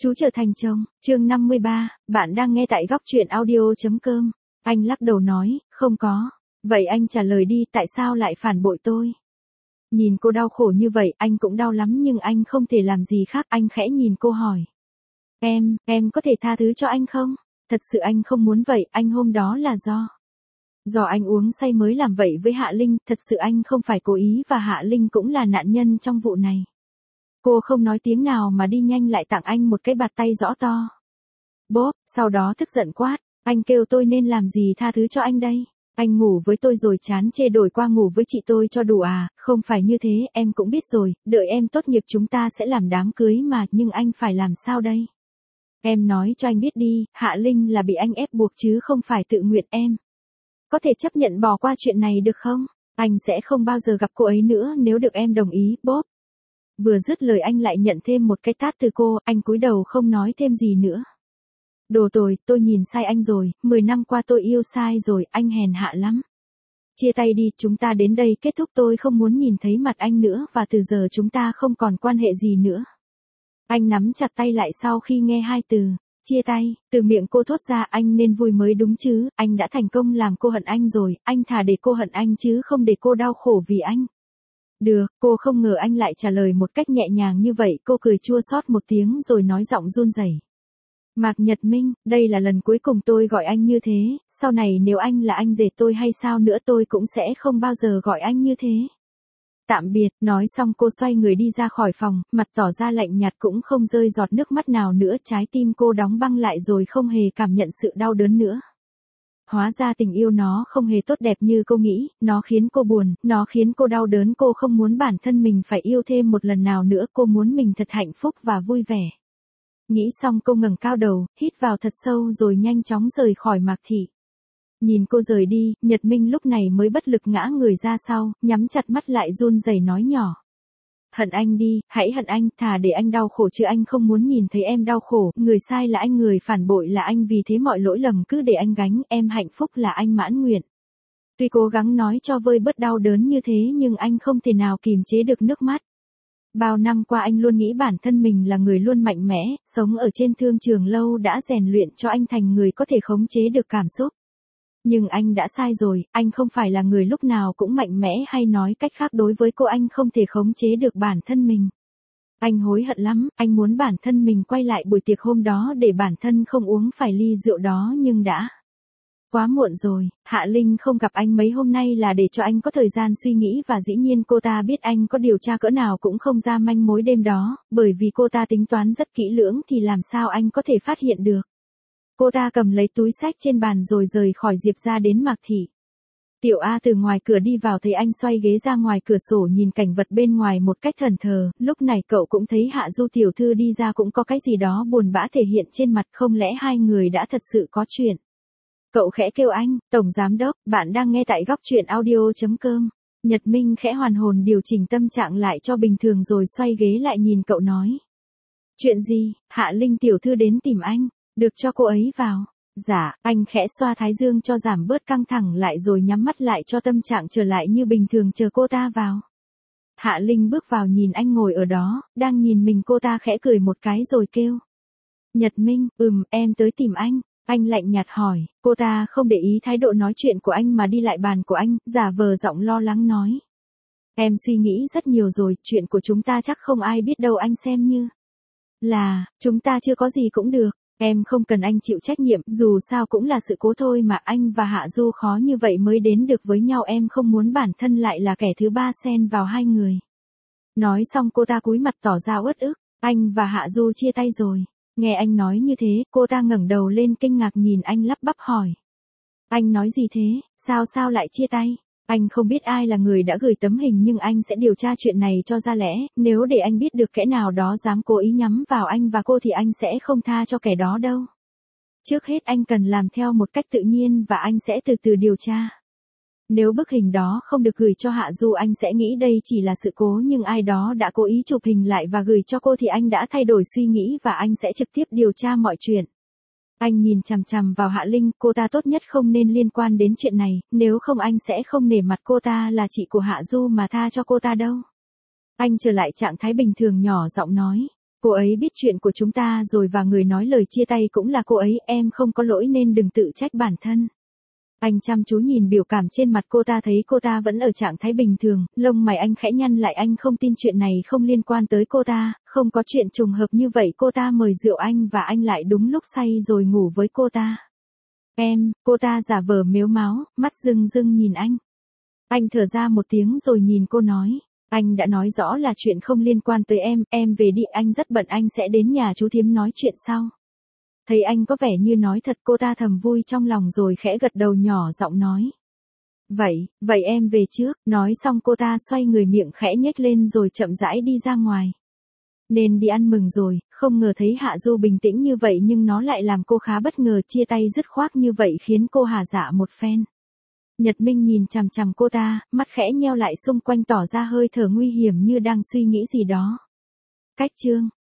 Chú trở thành chồng, chương 53, bạn đang nghe tại góc truyện audio.com. Anh lắc đầu nói, không có. Vậy anh trả lời đi, tại sao lại phản bội tôi? Nhìn cô đau khổ như vậy, anh cũng đau lắm nhưng anh không thể làm gì khác, anh khẽ nhìn cô hỏi. Em có thể tha thứ cho anh không? Thật sự anh không muốn vậy, anh hôm đó là do anh uống say mới làm vậy với Hạ Linh, thật sự anh không phải cố ý và Hạ Linh cũng là nạn nhân trong vụ này. Cô không nói tiếng nào mà đi nhanh lại tặng anh một cái bạt tay rõ to. Bốp, sau đó tức giận quát, anh kêu tôi nên làm gì tha thứ cho anh đây? Anh ngủ với tôi rồi chán chê đổi qua ngủ với chị tôi cho đủ à? Không phải như thế, em cũng biết rồi, đợi em tốt nghiệp chúng ta sẽ làm đám cưới mà, nhưng anh phải làm sao đây? Em nói cho anh biết đi, Hạ Linh là bị anh ép buộc chứ không phải tự nguyện em. Có thể chấp nhận bỏ qua chuyện này được không? Anh sẽ không bao giờ gặp cô ấy nữa nếu được em đồng ý, bốp. Vừa dứt lời anh lại nhận thêm một cái tát từ cô, anh cúi đầu không nói thêm gì nữa. Đồ tồi, tôi nhìn sai anh rồi, 10 năm qua tôi yêu sai rồi, anh hèn hạ lắm. Chia tay đi, chúng ta đến đây kết thúc, tôi không muốn nhìn thấy mặt anh nữa và từ giờ chúng ta không còn quan hệ gì nữa. Anh nắm chặt tay lại sau khi nghe hai từ, chia tay, từ miệng cô thốt ra, anh nên vui mới đúng chứ, anh đã thành công làm cô hận anh rồi, anh thà để cô hận anh chứ không để cô đau khổ vì anh. Được, cô không ngờ anh lại trả lời một cách nhẹ nhàng như vậy, cô cười chua xót một tiếng rồi nói giọng run rẩy. Mạc Nhật Minh, đây là lần cuối cùng tôi gọi anh như thế, sau này nếu anh là anh rể tôi hay sao nữa tôi cũng sẽ không bao giờ gọi anh như thế. Tạm biệt, nói xong cô xoay người đi ra khỏi phòng, mặt tỏ ra lạnh nhạt cũng không rơi giọt nước mắt nào nữa, trái tim cô đóng băng lại rồi không hề cảm nhận sự đau đớn nữa. Hóa ra tình yêu nó không hề tốt đẹp như cô nghĩ, nó khiến cô buồn, nó khiến cô đau đớn, cô không muốn bản thân mình phải yêu thêm một lần nào nữa, cô muốn mình thật hạnh phúc và vui vẻ. Nghĩ xong cô ngẩng cao đầu, hít vào thật sâu rồi nhanh chóng rời khỏi Mạc Thị. Nhìn cô rời đi, Nhật Minh lúc này mới bất lực ngã người ra sau, nhắm chặt mắt lại run rẩy nói nhỏ. Hận anh đi, hãy hận anh, thà để anh đau khổ chứ anh không muốn nhìn thấy em đau khổ, người sai là anh, người phản bội là anh, vì thế mọi lỗi lầm cứ để anh gánh, em hạnh phúc là anh mãn nguyện. Tuy cố gắng nói cho vơi bớt đau đớn như thế nhưng anh không thể nào kìm chế được nước mắt. Bao năm qua anh luôn nghĩ bản thân mình là người luôn mạnh mẽ, sống ở trên thương trường lâu đã rèn luyện cho anh thành người có thể khống chế được cảm xúc. Nhưng anh đã sai rồi, anh không phải là người lúc nào cũng mạnh mẽ, hay nói cách khác đối với cô anh không thể khống chế được bản thân mình. Anh hối hận lắm, anh muốn bản thân mình quay lại buổi tiệc hôm đó để bản thân không uống phải ly rượu đó nhưng đã quá muộn rồi. Hạ Linh không gặp anh mấy hôm nay là để cho anh có thời gian suy nghĩ và dĩ nhiên cô ta biết anh có điều tra cỡ nào cũng không ra manh mối đêm đó, bởi vì cô ta tính toán rất kỹ lưỡng thì làm sao anh có thể phát hiện được. Cô ta cầm lấy túi xách trên bàn rồi rời khỏi Diệp ra đến Mạc Thị. Tiểu A từ ngoài cửa đi vào thấy anh xoay ghế ra ngoài cửa sổ nhìn cảnh vật bên ngoài một cách thẫn thờ, lúc này cậu cũng thấy Hạ Du tiểu thư đi ra cũng có cái gì đó buồn bã thể hiện trên mặt, không lẽ hai người đã thật sự có chuyện. Cậu khẽ kêu anh, Tổng Giám Đốc, bạn đang nghe tại góc truyện audio.com. Nhật Minh khẽ hoàn hồn điều chỉnh tâm trạng lại cho bình thường rồi xoay ghế lại nhìn cậu nói. Chuyện gì, Hạ Linh tiểu thư đến tìm anh, được cho cô ấy vào. Dạ, anh khẽ xoa thái dương cho giảm bớt căng thẳng lại rồi nhắm mắt lại cho tâm trạng trở lại như bình thường chờ cô ta vào. Hạ Linh bước vào nhìn anh ngồi ở đó, đang nhìn mình, cô ta khẽ cười một cái rồi kêu. Nhật Minh, em tới tìm anh. Anh lạnh nhạt hỏi, cô ta không để ý thái độ nói chuyện của anh mà đi lại bàn của anh, giả vờ giọng lo lắng nói. Em suy nghĩ rất nhiều rồi, chuyện của chúng ta chắc không ai biết đâu, anh xem như là, chúng ta chưa có gì cũng được. Em không cần anh chịu trách nhiệm, dù sao cũng là sự cố thôi mà, anh và Hạ Du khó như vậy mới đến được với nhau, em không muốn bản thân lại là kẻ thứ ba xen vào hai người. Nói xong cô ta cúi mặt tỏ ra uất ức, anh và Hạ Du chia tay rồi. Nghe anh nói như thế, cô ta ngẩng đầu lên kinh ngạc nhìn anh lắp bắp hỏi. Anh nói gì thế, sao lại chia tay? Anh không biết ai là người đã gửi tấm hình nhưng anh sẽ điều tra chuyện này cho ra lẽ, nếu để anh biết được kẻ nào đó dám cố ý nhắm vào anh và cô thì anh sẽ không tha cho kẻ đó đâu. Trước hết anh cần làm theo một cách tự nhiên và anh sẽ từ từ điều tra. Nếu bức hình đó không được gửi cho Hạ Du anh sẽ nghĩ đây chỉ là sự cố, nhưng ai đó đã cố ý chụp hình lại và gửi cho cô thì anh đã thay đổi suy nghĩ và anh sẽ trực tiếp điều tra mọi chuyện. Anh nhìn chằm chằm vào Hạ Linh, cô ta tốt nhất không nên liên quan đến chuyện này, nếu không anh sẽ không nể mặt cô ta là chị của Hạ Du mà tha cho cô ta đâu. Anh trở lại trạng thái bình thường nhỏ giọng nói. Cô ấy biết chuyện của chúng ta rồi và người nói lời chia tay cũng là cô ấy, em không có lỗi nên đừng tự trách bản thân. Anh chăm chú nhìn biểu cảm trên mặt cô ta, thấy cô ta vẫn ở trạng thái bình thường, lông mày anh khẽ nhăn lại, anh không tin chuyện này không liên quan tới cô ta, không có chuyện trùng hợp như vậy, cô ta mời rượu anh và anh lại đúng lúc say rồi ngủ với cô ta. Cô ta giả vờ mếu máo, mắt rưng rưng nhìn anh. Anh thở ra một tiếng rồi nhìn cô nói. Anh đã nói rõ là chuyện không liên quan tới em về đi, anh rất bận, anh sẽ đến nhà chú thím nói chuyện sau. Thấy anh có vẻ như nói thật, cô ta thầm vui trong lòng rồi khẽ gật đầu, nhỏ giọng nói. Vậy em về trước, nói xong cô ta xoay người, miệng khẽ nhếch lên rồi chậm rãi đi ra ngoài. Nên đi ăn mừng rồi, không ngờ thấy Hạ Du bình tĩnh như vậy nhưng nó lại làm cô khá bất ngờ, chia tay dứt khoát như vậy khiến cô hà dạ một phen. Nhật Minh nhìn chằm chằm cô ta, mắt khẽ nheo lại, xung quanh tỏ ra hơi thở nguy hiểm như đang suy nghĩ gì đó. Cách chương